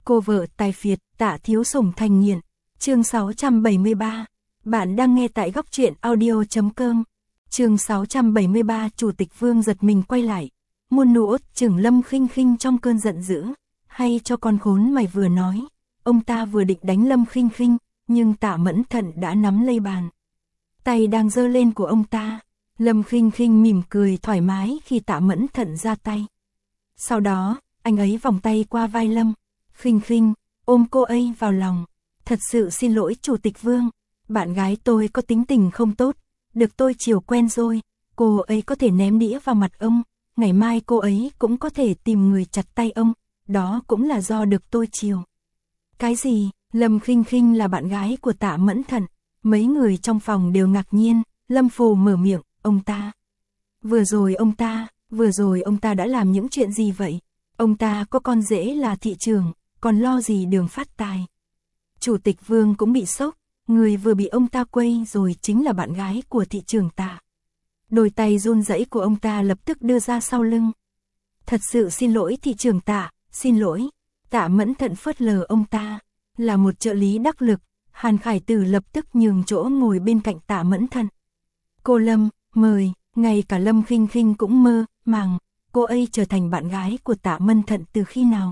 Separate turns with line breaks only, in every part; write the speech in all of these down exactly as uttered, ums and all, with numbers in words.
Cô vợ tài phiệt, Tạ Thiếu Sủng thành nghiện. Chương sáu trăm bảy mươi ba. Bạn đang nghe tại góc truyện audio chấm com. Chương sáu trăm bảy mươi ba. Chủ tịch Vương giật mình quay lại. Muôn nụ chừng Lâm Khinh Khinh trong cơn giận dữ. Hay cho con khốn mày vừa nói. Ông ta vừa định đánh Lâm Khinh Khinh, nhưng Tạ Mẫn Thận đã nắm lấy bàn tay đang giơ lên của ông ta. Lâm Khinh Khinh mỉm cười thoải mái khi Tạ Mẫn Thận ra tay. Sau đó, anh ấy vòng tay qua vai Lâm Khinh Khinh, ôm cô ấy vào lòng. Thật sự xin lỗi Chủ tịch Vương, bạn gái tôi có tính tình không tốt, được tôi chiều quen rồi, cô ấy có thể ném đĩa vào mặt ông, ngày mai cô ấy cũng có thể tìm người chặt tay ông, đó cũng là do được tôi chiều. Cái gì? Lâm Khinh Khinh là bạn gái của Tạ Mẫn Thận. Mấy người trong phòng đều ngạc nhiên. Lâm Phù mở miệng, ông ta. Vừa rồi ông ta, vừa rồi ông ta đã làm những chuyện gì vậy? Ông ta có con rể là thị trưởng, còn lo gì đường phát tài. Chủ tịch Vương cũng bị sốc, người vừa bị ông ta quây rồi chính là bạn gái của thị trưởng Tạ. Đôi tay run rẩy của ông ta lập tức đưa ra sau lưng. Thật sự xin lỗi thị trưởng Tạ, xin lỗi. Tạ Mẫn Thận phớt lờ ông ta. Là một trợ lý đắc lực, Hàn Khải Tử lập tức nhường chỗ ngồi bên cạnh Tạ Mẫn Thận. Cô Lâm, mời, ngay cả Lâm Khinh Khinh cũng mơ màng, cô ấy trở thành bạn gái của Tạ Mẫn Thận từ khi nào?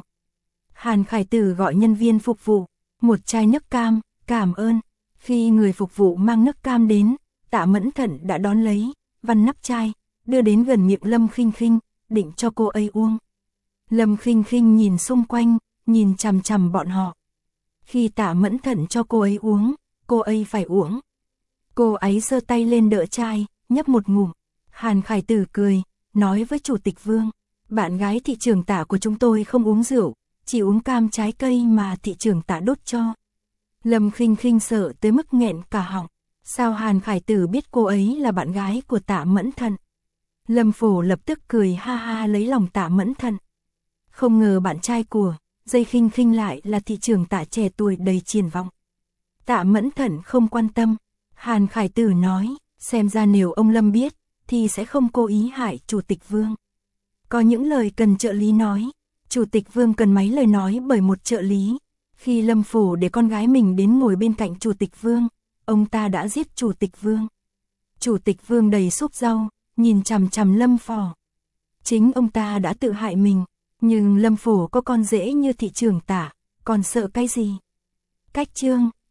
Hàn Khải Tử gọi nhân viên phục vụ, một chai nước cam, cảm ơn. Khi người phục vụ mang nước cam đến, Tạ Mẫn Thận đã đón lấy, vặn nắp chai, đưa đến gần miệng Lâm Khinh Khinh, định cho cô ấy uống. Lâm Khinh Khinh nhìn xung quanh, nhìn chằm chằm bọn họ. Khi Tạ Mẫn Thận cho cô ấy uống, cô ấy phải uống. Cô ấy giơ tay lên đỡ chai, nhấp một ngụm. Hàn Khải Tử cười, nói với Chủ tịch Vương, bạn gái thị trưởng Tạ của chúng tôi không uống rượu, chỉ uống cam trái cây mà thị trưởng Tạ đốt cho. Lâm Khinh Khinh sợ tới mức nghẹn cả họng. Sao Hàn Khải Tử biết cô ấy là bạn gái của Tạ Mẫn Thận? Lâm Phổ lập tức cười ha ha lấy lòng Tạ Mẫn Thận. Không ngờ bạn trai của Dây Khinh Khinh lại là thị trưởng Tạ trẻ tuổi đầy triển vọng. Tạ Mẫn Thận không quan tâm. Hàn Khải Tử nói, xem ra nếu ông Lâm biết, thì sẽ không cố ý hại Chủ tịch Vương. Có những lời cần trợ lý nói. Chủ tịch Vương cần mấy lời nói bởi một trợ lý. Khi Lâm Phổ để con gái mình đến ngồi bên cạnh Chủ tịch Vương, ông ta đã giết Chủ tịch Vương. Chủ tịch Vương đầy súp rau, nhìn chằm chằm Lâm Phò. Chính ông ta đã tự hại mình. Nhưng Lâm Phổ có con rể như thị trưởng Tạ, còn sợ cái gì? Cách chương